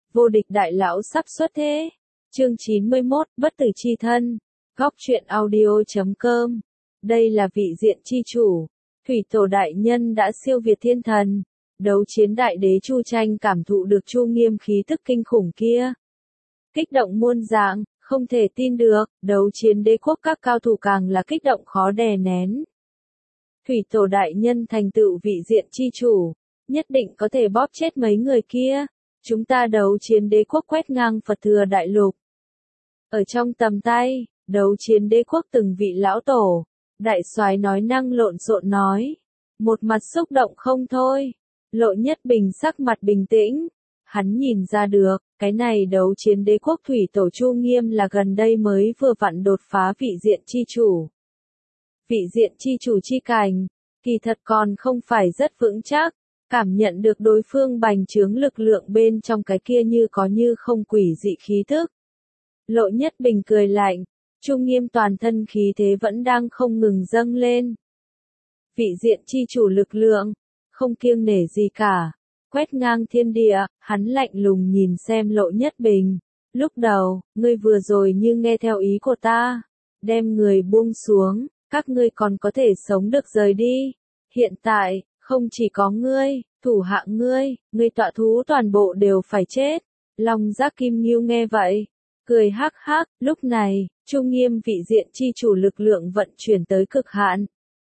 Vô địch đại lão sắp xuất thế. Chương 91, bất tử chi thân. Góc truyện audio.com. Đây là vị diện chi chủ. Thủy tổ đại nhân đã siêu việt thiên thần. Đấu chiến đại đế Chu Tranh cảm thụ được Chu Nghiêm khí tức kinh khủng kia. Kích động muôn dạng, không thể tin được, đấu chiến đế quốc các cao thủ càng là kích động khó đè nén. Thủy tổ đại nhân thành tựu vị diện chi chủ, nhất định có thể bóp chết mấy người kia. Chúng ta đấu chiến đế quốc quét ngang Phật thừa đại lục. Ở trong tầm tay, đấu chiến đế quốc từng vị lão tổ, đại soái nói năng lộn xộn nói. Một mặt xúc động không thôi. Lộ Nhất Bình sắc mặt bình tĩnh. Hắn nhìn ra được, cái này đấu chiến đế quốc thủy tổ Chu Nghiêm là gần đây mới vừa vặn đột phá vị diện chi chủ. Vị diện chi chủ chi cảnh, kỳ thật còn không phải rất vững chắc. Cảm nhận được đối phương bành trướng lực lượng bên trong cái kia như có như không quỷ dị khí thức. Lộ Nhất Bình cười lạnh, Chu Nghiêm toàn thân khí thế vẫn đang không ngừng dâng lên. Vị diện chi chủ lực lượng, không kiêng nể gì cả, quét ngang thiên địa, hắn lạnh lùng nhìn xem Lộ Nhất Bình. Lúc đầu, ngươi vừa rồi như nghe theo ý của ta, đem người buông xuống, các ngươi còn có thể sống được rời đi. Hiện tại, không chỉ có ngươi, thủ hạ ngươi tọa thú toàn bộ đều phải chết. Long Giác Kim Ngưu nghe vậy, cười hắc hắc, lúc này, Chu Nghiêm vị diện chi chủ lực lượng vận chuyển tới cực hạn.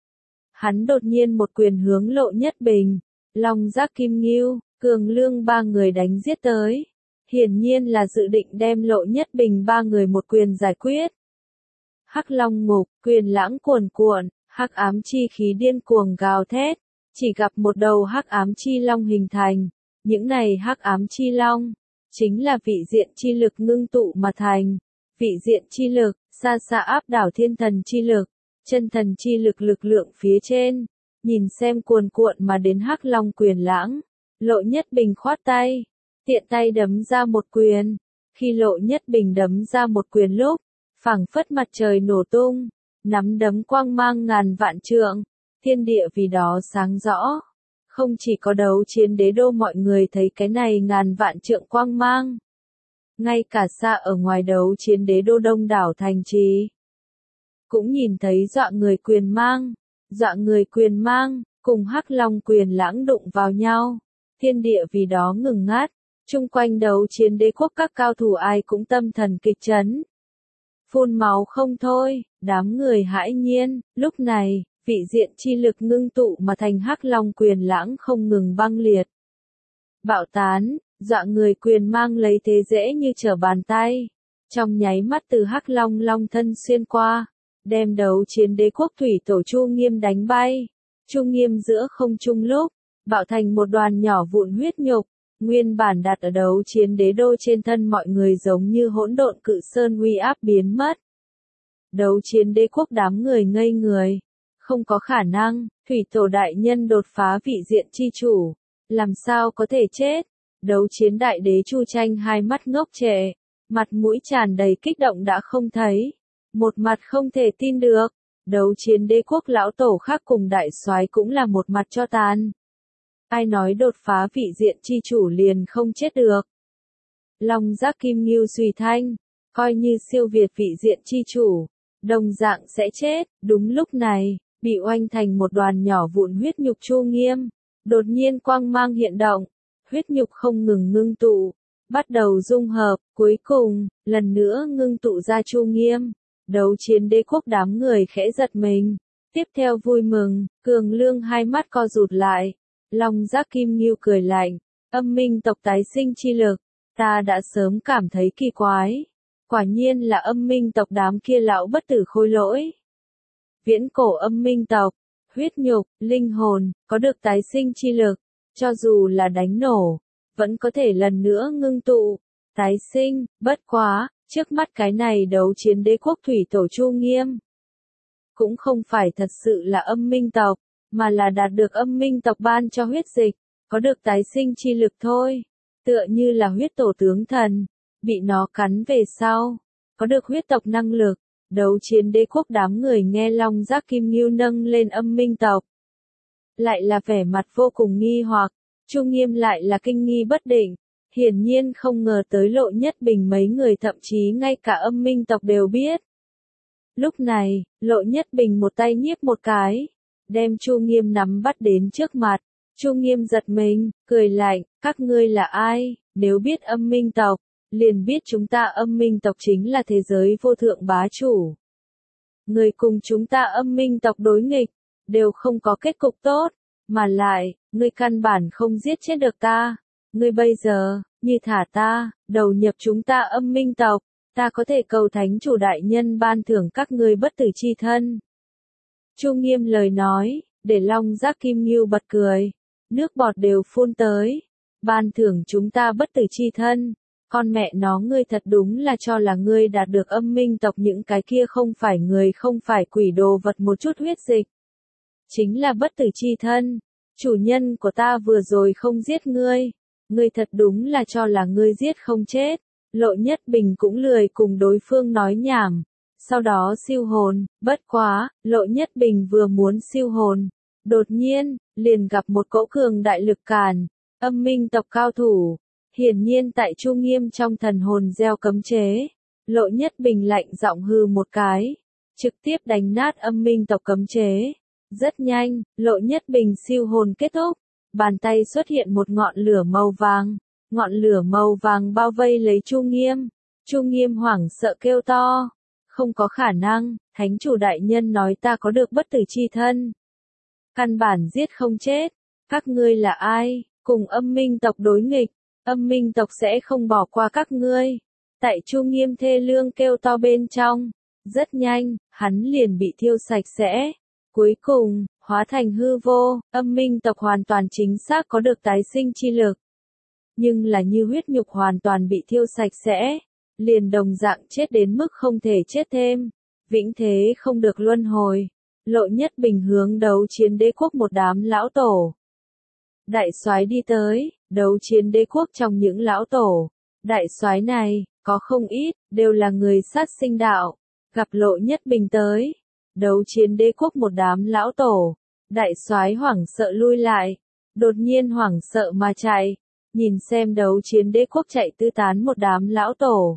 Hắn đột nhiên một quyền hướng Lộ Nhất Bình, Long Giác Kim Ngưu, Cường Lương ba người đánh giết tới. Hiển nhiên là dự định đem Lộ Nhất Bình ba người một quyền giải quyết. Hắc Long Ngục, quyền lãng cuồn cuộn, hắc ám chi khí điên cuồng gào thét. Chỉ gặp một đầu hắc ám chi long hình thành, những này hắc ám chi long, chính là vị diện chi lực ngưng tụ mà thành. Vị diện chi lực, xa xa áp đảo thiên thần chi lực, chân thần chi lực lực lượng phía trên. Nhìn xem cuồn cuộn mà đến hắc long quyền lãng, Lộ Nhất Bình khoát tay, tiện tay đấm ra một quyền. Khi Lộ Nhất Bình đấm ra một quyền lúc, phảng phất mặt trời nổ tung, nắm đấm quang mang ngàn vạn trượng. Thiên địa vì đó sáng rõ. Không chỉ có đấu chiến đế đô mọi người thấy cái này ngàn vạn trượng quang mang. Ngay cả xa ở ngoài đấu chiến đế đô đông đảo thành trì. Cũng nhìn thấy dọa người quyền mang. Dọa người quyền mang, cùng hắc long quyền lãng đụng vào nhau. Thiên địa vì đó ngừng ngắt. Chung quanh đấu chiến đế quốc các cao thủ ai cũng tâm thần kịch chấn. Phun máu không thôi, đám người hãi nhiên, lúc này. Vị diện chi lực ngưng tụ mà thành hắc long quyền lãng không ngừng băng liệt. Bạo tán, dọa người quyền mang lấy thế dễ như trở bàn tay. Trong nháy mắt từ hắc long long thân xuyên qua, đem đấu chiến đế quốc thủy tổ Chu Nghiêm đánh bay. Chu Nghiêm giữa không trung lúc, bạo thành một đoàn nhỏ vụn huyết nhục, nguyên bản đặt ở đấu chiến đế đô trên thân mọi người giống như hỗn độn cự sơn uy áp biến mất. Đấu chiến đế quốc đám người ngây người. Không có khả năng, thủy tổ đại nhân đột phá vị diện chi chủ, làm sao có thể chết. Đấu chiến đại đế Chu Tranh hai mắt ngốc trệ, mặt mũi tràn đầy kích động đã không thấy, một mặt không thể tin được. Đấu chiến đế quốc lão tổ khác cùng đại soái cũng là một mặt cho tàn. Ai nói đột phá vị diện chi chủ liền không chết được. Long Giác Kim Ngưu suy thanh, coi như siêu việt vị diện chi chủ, đồng dạng sẽ chết. Đúng lúc này, bị oanh thành một đoàn nhỏ vụn huyết nhục Chu Nghiêm, đột nhiên quang mang hiện động, huyết nhục không ngừng ngưng tụ, bắt đầu dung hợp, cuối cùng, lần nữa ngưng tụ ra Chu Nghiêm. Đấu chiến đế quốc đám người khẽ giật mình, tiếp theo vui mừng, Cường Lương hai mắt co rụt lại, Long Giác Kim Ngưu cười lạnh, âm minh tộc tái sinh chi lực, ta đã sớm cảm thấy kỳ quái, quả nhiên là âm minh tộc đám kia lão bất tử khôi lỗi. Viễn cổ âm minh tộc, huyết nhục, linh hồn, có được tái sinh chi lực, cho dù là đánh nổ, vẫn có thể lần nữa ngưng tụ, tái sinh, bất quá, trước mắt cái này đấu chiến đế quốc thủy tổ Chu Nghiêm. Cũng không phải thật sự là âm minh tộc, mà là đạt được âm minh tộc ban cho huyết dịch, có được tái sinh chi lực thôi, tựa như là huyết tổ tướng thần, bị nó cắn về sau, có được huyết tộc năng lực. Đấu chiến đế quốc đám người nghe Long Giác Kim Ngưu nâng lên âm minh tộc. Lại là vẻ mặt vô cùng nghi hoặc, Chu Nghiêm lại là kinh nghi bất định, hiển nhiên không ngờ tới Lộ Nhất Bình mấy người thậm chí ngay cả Âm Minh tộc đều biết. Lúc này, Lộ Nhất Bình một tay nhiếp một cái, đem Chu Nghiêm nắm bắt đến trước mặt. Chu Nghiêm giật mình, cười lạnh, các ngươi là ai, nếu biết Âm Minh tộc, liền biết chúng ta Âm Minh tộc chính là thế giới vô thượng bá chủ. Người cùng chúng ta Âm Minh tộc đối nghịch, đều không có kết cục tốt, mà lại, ngươi căn bản không giết chết được ta. Ngươi bây giờ, như thả ta, đầu nhập chúng ta Âm Minh tộc, ta có thể cầu thánh chủ đại nhân ban thưởng các ngươi bất tử chi thân. Chu Nghiêm lời nói, để Long Giác Kim Ngưu bật cười, nước bọt đều phun tới. Ban thưởng chúng ta bất tử chi thân, con mẹ nó ngươi thật đúng là cho là ngươi đạt được Âm Minh tộc những cái kia không phải người không phải quỷ đồ vật một chút huyết dịch. Chính là bất tử chi thân, chủ nhân của ta vừa rồi không giết ngươi, ngươi thật đúng là cho là ngươi giết không chết. Lộ Nhất Bình cũng lười cùng đối phương nói nhảm, sau đó siêu hồn, bất quá, Lộ Nhất Bình vừa muốn siêu hồn, đột nhiên, liền gặp một cỗ cường đại lực càn, Âm Minh tộc cao thủ, hiển nhiên tại Chu Nghiêm trong thần hồn gieo cấm chế. Lộ Nhất Bình lạnh giọng hừ một cái, trực tiếp đánh nát Âm Minh tộc cấm chế. Rất nhanh, Lộ Nhất Bình siêu hồn kết thúc, bàn tay xuất hiện một ngọn lửa màu vàng. Ngọn lửa màu vàng bao vây lấy Chu Nghiêm. Chu Nghiêm hoảng sợ kêu to. Không có khả năng, thánh chủ đại nhân nói ta có được bất tử chi thân. Căn bản giết không chết. Các ngươi là ai? Cùng Âm Minh tộc đối nghịch. Âm Minh tộc sẽ không bỏ qua các ngươi. Tại Chu Nghiêm thê lương kêu to bên trong. Rất nhanh, hắn liền bị thiêu sạch sẽ. Cuối cùng, hóa thành hư vô, Âm Minh tộc hoàn toàn chính xác có được tái sinh chi lực. Nhưng là như huyết nhục hoàn toàn bị thiêu sạch sẽ, liền đồng dạng chết đến mức không thể chết thêm, vĩnh thế không được luân hồi. Lộ Nhất Bình hướng đấu chiến đế quốc một đám lão tổ. Đại soái đi tới, đấu chiến đế quốc trong những lão tổ. Đại soái này, có không ít, đều là người sát sinh đạo. Gặp Lộ Nhất Bình tới, đấu chiến đế quốc một đám lão tổ. Đại soái hoảng sợ lui lại, đột nhiên hoảng sợ mà chạy. Nhìn xem đấu chiến đế quốc chạy tứ tán một đám lão tổ.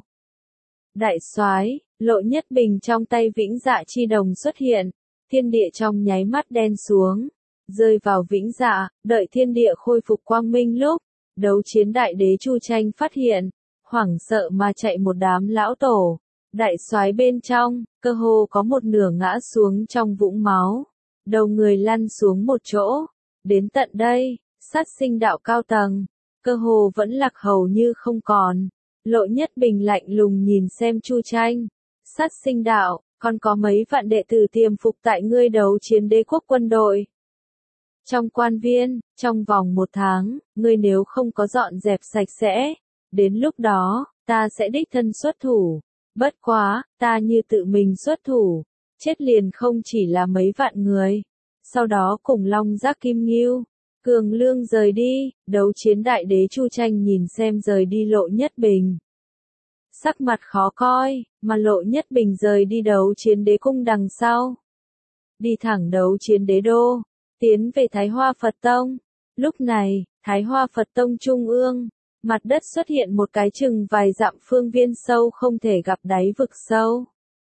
Đại soái, Lộ Nhất Bình trong tay vĩnh dạ chi đồng xuất hiện, thiên địa trong nháy mắt đen xuống, rơi vào vĩnh dạ, đợi thiên địa khôi phục quang minh lúc, đấu chiến đại đế Chu Tranh phát hiện, hoảng sợ mà chạy một đám lão tổ. Đại soái bên trong, cơ hồ có một nửa ngã xuống trong vũng máu, đầu người lăn xuống một chỗ. Đến tận đây, sát sinh đạo cao tầng, cơ hồ vẫn lạc hầu như không còn. Lộ Nhất Bình lạnh lùng nhìn xem Chu Tranh. Sát sinh đạo, còn có mấy vạn đệ tử tiềm phục tại ngươi đấu chiến đế quốc quân đội. Trong quan viên, trong vòng 1 tháng, ngươi nếu không có dọn dẹp sạch sẽ, đến lúc đó, ta sẽ đích thân xuất thủ. Bất quá, ta như tự mình xuất thủ, chết liền không chỉ là mấy vạn người. Sau đó cùng Long Giác Kim Ngưu, Cường Lương rời đi, đấu chiến đại đế Chu Tranh nhìn xem rời đi Lộ Nhất Bình. Sắc mặt khó coi, mà Lộ Nhất Bình rời đi đấu chiến đế cung đằng sau. Đi thẳng đấu chiến đế đô, tiến về Thái Hoa Phật Tông. Lúc này, Thái Hoa Phật Tông Trung ương, mặt đất xuất hiện một cái chừng vài dặm phương viên sâu không thể gặp đáy vực sâu.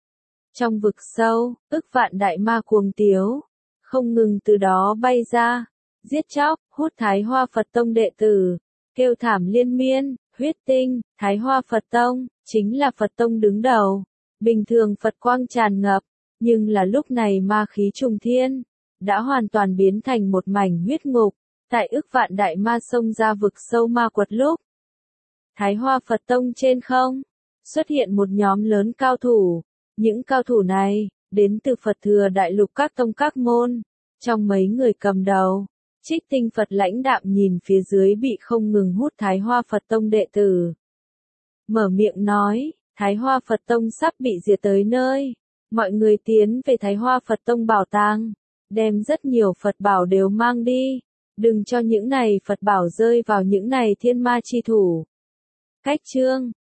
Trong vực sâu, ức vạn đại ma cuồng tiếu, không ngừng từ đó bay ra. Giết chóc, hút Thái Hoa Phật Tông đệ tử, kêu thảm liên miên, huyết tinh. Thái Hoa Phật Tông, chính là Phật Tông đứng đầu. Bình thường Phật quang tràn ngập, nhưng là lúc này ma khí trùng thiên, đã hoàn toàn biến thành một mảnh huyết ngục. Tại ức vạn đại ma xông ra vực sâu ma quật lúc, Thái Hoa Phật Tông trên không, xuất hiện một nhóm lớn cao thủ. Những cao thủ này, đến từ Phật thừa đại lục các tông các môn. Trong mấy người cầm đầu, Trích Tinh Phật lãnh đạm nhìn phía dưới bị không ngừng hút Thái Hoa Phật Tông đệ tử. Mở miệng nói, Thái Hoa Phật Tông sắp bị diệt tới nơi. Mọi người tiến về Thái Hoa Phật Tông bảo tàng, đem rất nhiều Phật bảo đều mang đi. Đừng cho những này Phật bảo rơi vào những này thiên ma chi thủ. Cách chương